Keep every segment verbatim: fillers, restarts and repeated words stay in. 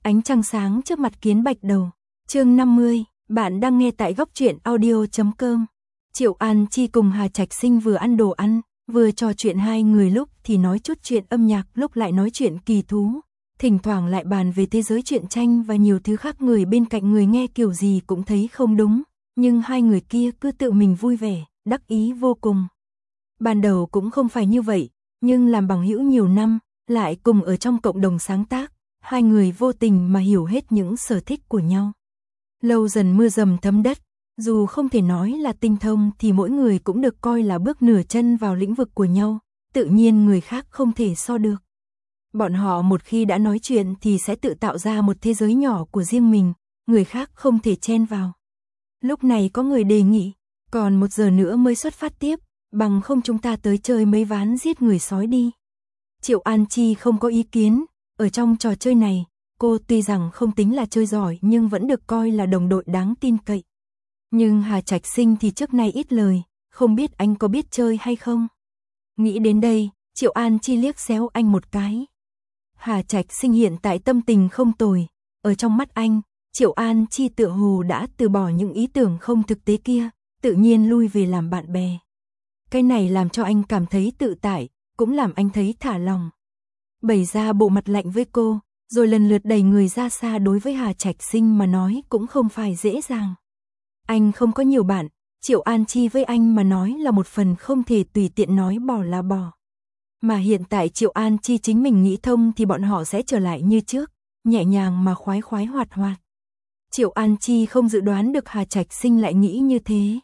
Ánh trăng sáng trước mặt kiến bạch đầu. Chương năm mươi, bạn đang nghe tại góc truyện audio chấm com. Triệu An Chi cùng Hà Trạch Sinh vừa ăn đồ ăn, vừa trò chuyện hai người lúc thì nói chút chuyện âm nhạc, lúc lại nói chuyện kỳ thú, thỉnh thoảng lại bàn về thế giới truyện tranh và nhiều thứ khác. Người bên cạnh người nghe kiểu gì cũng thấy không đúng, nhưng hai người kia cứ tự mình vui vẻ, đắc ý vô cùng. Ban đầu cũng không phải như vậy, nhưng làm bằng hữu nhiều năm, lại cùng ở trong cộng đồng sáng tác, hai người vô tình mà hiểu hết những sở thích của nhau. Lâu dần mưa dầm thấm đất, dù không thể nói là tinh thông thì mỗi người cũng được coi là bước nửa chân vào lĩnh vực của nhau, tự nhiên người khác không thể so được. Bọn họ một khi đã nói chuyện thì sẽ tự tạo ra một thế giới nhỏ của riêng mình, người khác không thể chen vào. Lúc này có người đề nghị, còn một giờ nữa mới xuất phát tiếp, bằng không chúng ta tới chơi mấy ván giết người sói đi. Triệu An Chi không có ý kiến, ở trong trò chơi này, cô tuy rằng không tính là chơi giỏi nhưng vẫn được coi là đồng đội đáng tin cậy. Nhưng Hà Trạch Sinh thì trước nay ít lời, không biết anh có biết chơi hay không. Nghĩ đến đây, Triệu An Chi liếc xéo anh một cái. Hà Trạch Sinh hiện tại tâm tình không tồi, ở trong mắt anh, Triệu An Chi tựa hồ đã từ bỏ những ý tưởng không thực tế kia, tự nhiên lui về làm bạn bè. Cái này làm cho anh cảm thấy tự tại, cũng làm anh thấy thả lòng. Bày ra bộ mặt lạnh với cô, rồi lần lượt đẩy người ra xa. Đối với Hà Trạch Sinh mà nói cũng không phải dễ dàng. Anh không có nhiều bạn, Triệu An Chi với anh mà nói là một phần không thể tùy tiện nói bỏ là bỏ. Mà hiện tại Triệu An Chi chính mình nghĩ thông thì bọn họ sẽ trở lại như trước, nhẹ nhàng mà khoái khoái hoạt hoạt. Triệu An Chi không dự đoán được Hà Trạch Sinh lại nghĩ như thế.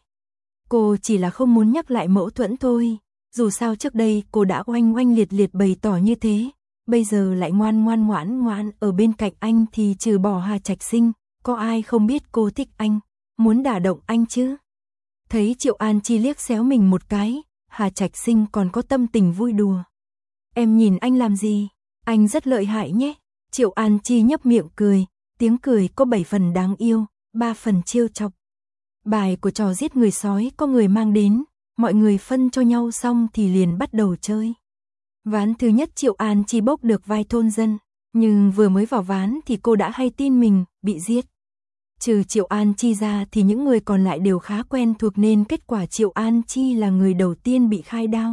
Cô chỉ là không muốn nhắc lại mâu thuẫn thôi, dù sao trước đây cô đã oanh oanh liệt liệt bày tỏ như thế, bây giờ lại ngoan ngoan ngoãn ngoãn ở bên cạnh anh thì trừ bỏ Hà Trạch Sinh, có ai không biết cô thích anh, muốn đả động anh chứ. Thấy Triệu An Chi liếc xéo mình một cái, Hà Trạch Sinh còn có tâm tình vui đùa. Em nhìn anh làm gì, anh rất lợi hại nhé. Triệu An Chi nhấp miệng cười, tiếng cười có bảy phần đáng yêu, ba phần trêu chọc. Bài của trò giết người sói có người mang đến, mọi người phân cho nhau xong thì liền bắt đầu chơi. Ván thứ nhất Triệu An Chi bốc được vai thôn dân, nhưng vừa mới vào ván thì cô đã hay tin mình bị giết. Trừ Triệu An Chi ra thì những người còn lại đều khá quen thuộc nên kết quả Triệu An Chi là người đầu tiên bị khai đao.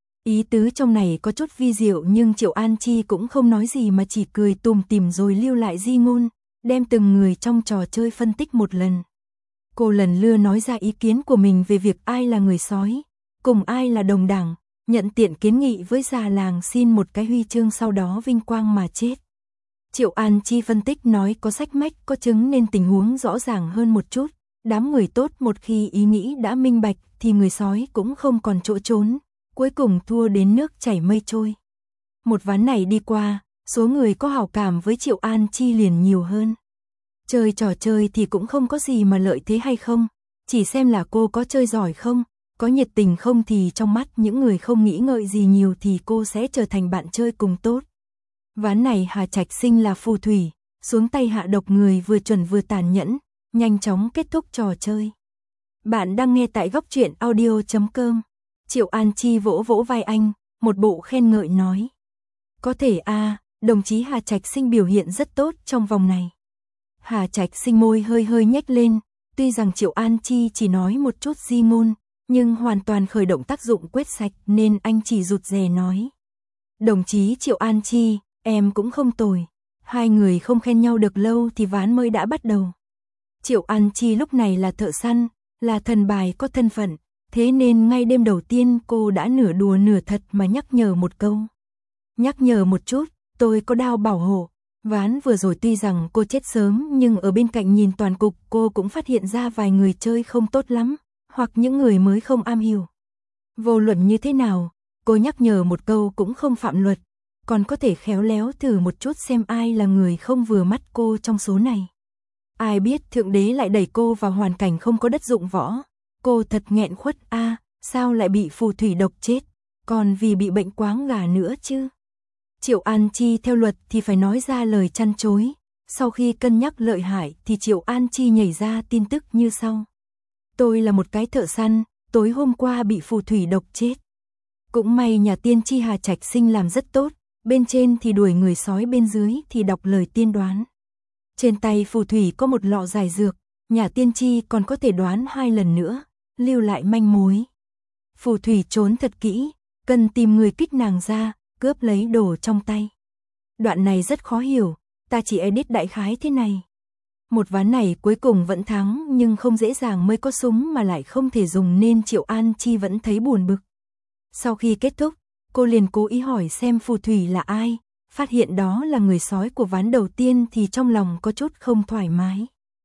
Ý tứ trong này có chút vi diệu nhưng Triệu An Chi cũng không nói gì mà chỉ cười tùm tìm rồi lưu lại di ngôn, đem từng người trong trò chơi phân tích một lần. Cô lần lưa nói ra ý kiến của mình về việc ai là người sói, cùng ai là đồng đảng, nhận tiện kiến nghị với già làng xin một cái huy chương sau đó vinh quang mà chết. Triệu An Chi phân tích nói có sách mách có chứng nên tình huống rõ ràng hơn một chút, đám người tốt một khi ý nghĩ đã minh bạch thì người sói cũng không còn chỗ trốn, cuối cùng thua đến nước chảy mây trôi. Một ván này đi qua, số người có hảo cảm với Triệu An Chi liền nhiều hơn. Chơi trò chơi thì cũng không có gì mà lợi thế hay không, chỉ xem là cô có chơi giỏi không, có nhiệt tình không thì trong mắt những người không nghĩ ngợi gì nhiều thì cô sẽ trở thành bạn chơi cùng tốt. Ván này Hà Trạch Sinh là phù thủy, xuống tay hạ độc người vừa chuẩn vừa tàn nhẫn, nhanh chóng kết thúc trò chơi. Bạn đang nghe tại góc truyện audio chấm com. Triệu An Chi vỗ vỗ vai anh, một bộ khen ngợi nói. Có thể a, à, đồng chí Hà Trạch Sinh biểu hiện rất tốt trong vòng này. Hà Trạch Sinh môi hơi hơi nhếch lên, tuy rằng Triệu An Chi chỉ nói một chút di ngôn, nhưng hoàn toàn khởi động tác dụng quét sạch nên anh chỉ rụt rè nói. Đồng chí Triệu An Chi, em cũng không tồi. Hai người không khen nhau được lâu thì ván mới đã bắt đầu. Triệu An Chi lúc này là thợ săn, là thần bài có thân phận, thế nên ngay đêm đầu tiên cô đã nửa đùa nửa thật mà nhắc nhở một câu. Nhắc nhở một chút, tôi có đao bảo hộ. Ván vừa rồi tuy rằng cô chết sớm nhưng ở bên cạnh nhìn toàn cục cô cũng phát hiện ra vài người chơi không tốt lắm, hoặc những người mới không am hiểu. Vô luận như thế nào, cô nhắc nhở một câu cũng không phạm luật, còn có thể khéo léo thử một chút xem ai là người không vừa mắt cô trong số này. Ai biết Thượng Đế lại đẩy cô vào hoàn cảnh không có đất dụng võ, cô thật nghẹn khuất a, à, sao lại bị phù thủy độc chết, còn vì bị bệnh quáng gà nữa chứ. Triệu An Chi theo luật thì phải nói ra lời chăn chối, sau khi cân nhắc lợi hại thì Triệu An Chi nhảy ra tin tức như sau. Tôi là một cái thợ săn, tối hôm qua bị phù thủy độc chết. Cũng may nhà tiên tri Hà Trạch Sinh làm rất tốt, bên trên thì đuổi người sói bên dưới thì đọc lời tiên đoán. Trên tay phù thủy có một lọ giải dược, nhà tiên tri còn có thể đoán hai lần nữa, lưu lại manh mối. Phù thủy trốn thật kỹ, cần tìm người kích nàng ra, cướp lấy đồ trong tay. Đoạn này rất khó hiểu, ta chỉ edit đại khái thế này. Một ván này cuối cùng vẫn thắng nhưng không dễ dàng mới có súng mà lại không thể dùng nên Triệu An Chi vẫn thấy buồn bực. Sau khi kết thúc, cô liền cố ý hỏi xem phù thủy là ai, phát hiện đó là người sói của ván đầu tiên thì trong lòng có chút không thoải mái.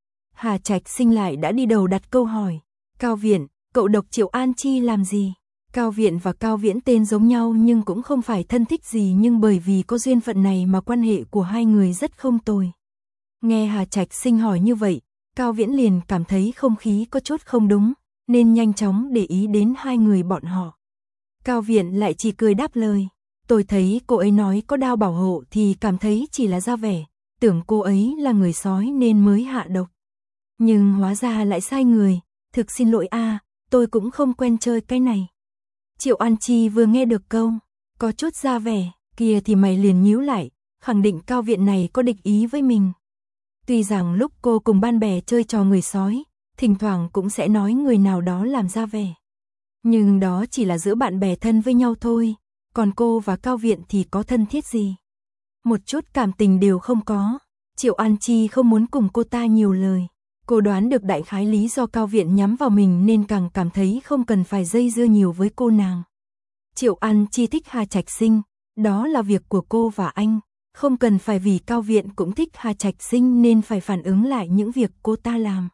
Hà Trạch Sinh lại đã đi đầu đặt câu hỏi, Cao Viện, cậu độc Triệu An Chi làm gì? Cao Viện và Cao Viễn tên giống nhau nhưng cũng không phải thân thích gì, nhưng bởi vì có duyên phận này mà quan hệ của hai người rất không tồi. Nghe Hà Trạch Sinh hỏi như vậy, Cao Viễn liền cảm thấy không khí có chút không đúng, nên nhanh chóng để ý đến hai người bọn họ. Cao Viễn lại chỉ cười đáp lời, tôi thấy cô ấy nói có đao bảo hộ thì cảm thấy chỉ là ra vẻ, tưởng cô ấy là người sói nên mới hạ độc. Nhưng hóa ra lại sai người, thực xin lỗi a, tôi cũng không quen chơi cái này. Triệu An Chi vừa nghe được câu, có chút ra vẻ, kia thì mày liền nhíu lại, khẳng định Cao Viện này có địch ý với mình. Tuy rằng lúc cô cùng ban bè chơi trò người sói, thỉnh thoảng cũng sẽ nói người nào đó làm ra vẻ. Nhưng đó chỉ là giữa bạn bè thân với nhau thôi, còn cô và Cao Viện thì có thân thiết gì. Một chút cảm tình đều không có, Triệu An Chi không muốn cùng cô ta nhiều lời. Cô đoán được đại khái lý do Cao Viện nhắm vào mình nên càng cảm thấy không cần phải dây dưa nhiều với cô nàng. Triệu An Chi thích Hà Trạch Sinh, đó là việc của cô và anh, không cần phải vì Cao Viện cũng thích Hà Trạch Sinh nên phải phản ứng lại những việc cô ta làm.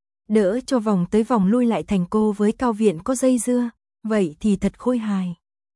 Đỡ cho vòng tới vòng lui lại thành cô với Cao Viện có dây dưa, vậy thì thật khôi hài.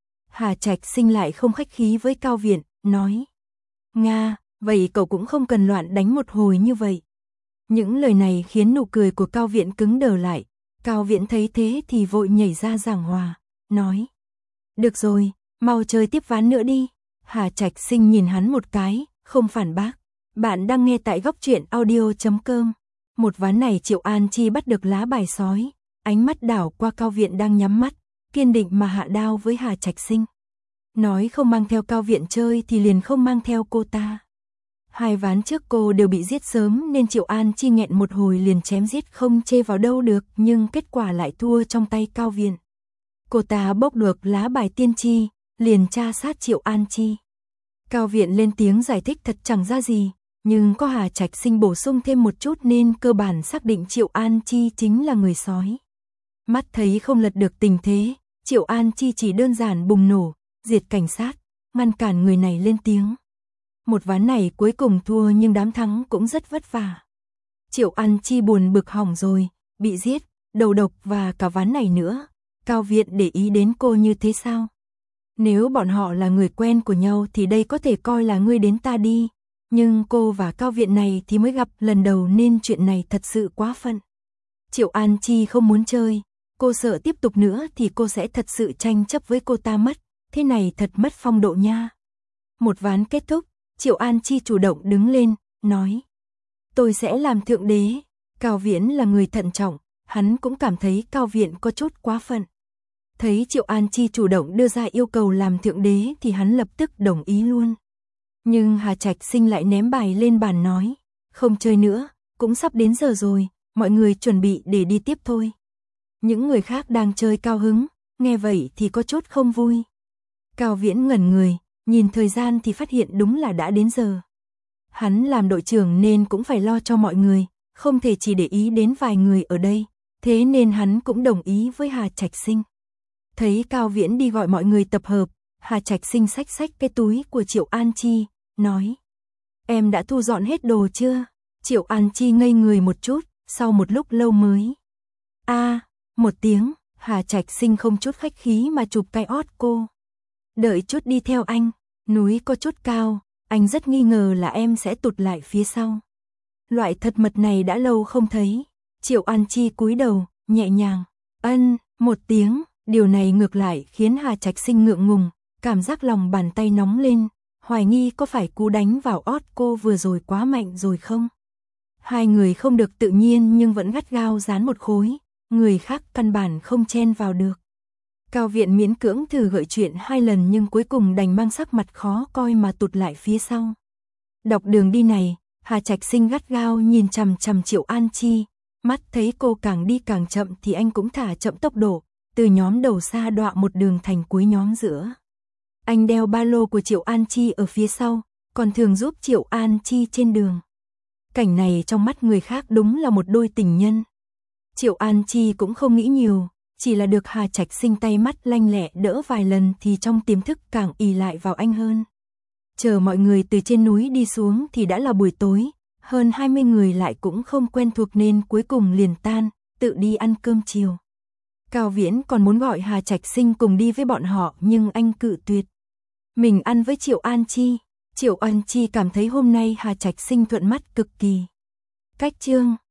Hà Trạch Sinh lại không khách khí với Cao Viện, nói, Nga, vậy cậu cũng không cần loạn đánh một hồi như vậy. Những lời này khiến nụ cười của Cao Viện cứng đờ lại, Cao Viện thấy thế thì vội nhảy ra giảng hòa, nói, được rồi, mau chơi tiếp ván nữa đi. Hà Trạch Sinh nhìn hắn một cái, không phản bác. Bạn đang nghe tại góc truyện audio chấm com. Một ván này Triệu An Chi bắt được lá bài sói, ánh mắt đảo qua Cao Viện đang nhắm mắt, kiên định mà hạ đao với Hà Trạch Sinh. Nói không mang theo Cao Viện chơi thì liền không mang theo cô ta. Hai ván trước cô đều bị giết sớm nên Triệu An Chi nghẹn một hồi liền chém giết không chê vào đâu được, nhưng kết quả lại thua trong tay Cao Viện. Cô ta bốc được lá bài tiên tri, liền tra sát Triệu An Chi. Cao Viện lên tiếng giải thích thật chẳng ra gì, nhưng có Hà Trạch Sinh bổ sung thêm một chút nên cơ bản xác định Triệu An Chi chính là người sói. Mắt thấy không lật được tình thế, Triệu An Chi chỉ đơn giản bùng nổ, diệt cảnh sát, ngăn cản người này lên tiếng. Một ván này cuối cùng thua nhưng đám thắng cũng rất vất vả. Triệu An Chi buồn bực hỏng rồi, bị giết, đầu độc và cả ván này nữa. Cao Viện để ý đến cô như thế sao? Nếu bọn họ là người quen của nhau thì đây có thể coi là ngươi đến ta đi. Nhưng cô và Cao Viện này thì mới gặp lần đầu nên chuyện này thật sự quá phận. Triệu An Chi không muốn chơi, cô sợ tiếp tục nữa thì cô sẽ thật sự tranh chấp với cô ta mất, thế này thật mất phong độ nha. Một ván kết thúc, Triệu An Chi chủ động đứng lên, nói, tôi sẽ làm thượng đế. Cao Viễn là người thận trọng, hắn cũng cảm thấy Cao Viện có chút quá phận. Thấy Triệu An Chi chủ động đưa ra yêu cầu làm thượng đế thì hắn lập tức đồng ý luôn. Nhưng Hà Trạch Sinh lại ném bài lên bàn nói, không chơi nữa, cũng sắp đến giờ rồi, mọi người chuẩn bị để đi tiếp thôi. Những người khác đang chơi cao hứng, nghe vậy thì có chút không vui. Cao Viễn ngẩn người, nhìn thời gian thì phát hiện đúng là đã đến giờ. Hắn làm đội trưởng nên cũng phải lo cho mọi người, không thể chỉ để ý đến vài người ở đây, thế nên hắn cũng đồng ý với Hà Trạch Sinh. Thấy Cao Viễn đi gọi mọi người tập hợp, Hà Trạch Sinh xách xách cái túi của Triệu An Chi, nói, em đã thu dọn hết đồ chưa? Triệu An Chi ngây người một chút, sau một lúc lâu mới, a à, một tiếng. Hà Trạch Sinh không chút khách khí mà chụp cái ót cô. Đợi chút đi theo anh, núi có chút cao, anh rất nghi ngờ là em sẽ tụt lại phía sau. Loại thật mật này đã lâu không thấy. Triệu An Chi cúi đầu, nhẹ nhàng, ân, một tiếng. Điều này ngược lại khiến Hà Trạch Sinh ngượng ngùng, cảm giác lòng bàn tay nóng lên, hoài nghi có phải cú đánh vào ót cô vừa rồi quá mạnh rồi không? Hai người không được tự nhiên nhưng vẫn gắt gao dán một khối, người khác căn bản không chen vào được. Cao Viện miễn cưỡng thử gợi chuyện hai lần nhưng cuối cùng đành mang sắc mặt khó coi mà tụt lại phía sau. Đọc đường đi này, Hà Trạch Sinh gắt gao nhìn chằm chằm Triệu An Chi, mắt thấy cô càng đi càng chậm thì anh cũng thả chậm tốc độ, từ nhóm đầu xa đọa một đường thành cuối nhóm giữa. Anh đeo ba lô của Triệu An Chi ở phía sau, còn thường giúp Triệu An Chi trên đường. Cảnh này trong mắt người khác đúng là một đôi tình nhân. Triệu An Chi cũng không nghĩ nhiều, chỉ là được Hà Trạch Sinh tay mắt lanh lẹ đỡ vài lần thì trong tiềm thức càng ì lại vào anh hơn. Chờ mọi người từ trên núi đi xuống thì đã là buổi tối, hơn hai mươi người lại cũng không quen thuộc nên cuối cùng liền tan, tự đi ăn cơm chiều. Cao Viễn còn muốn gọi Hà Trạch Sinh cùng đi với bọn họ nhưng anh cự tuyệt. Mình ăn với Triệu An Chi. Triệu An Chi cảm thấy hôm nay Hà Trạch Sinh thuận mắt cực kỳ. Cách chương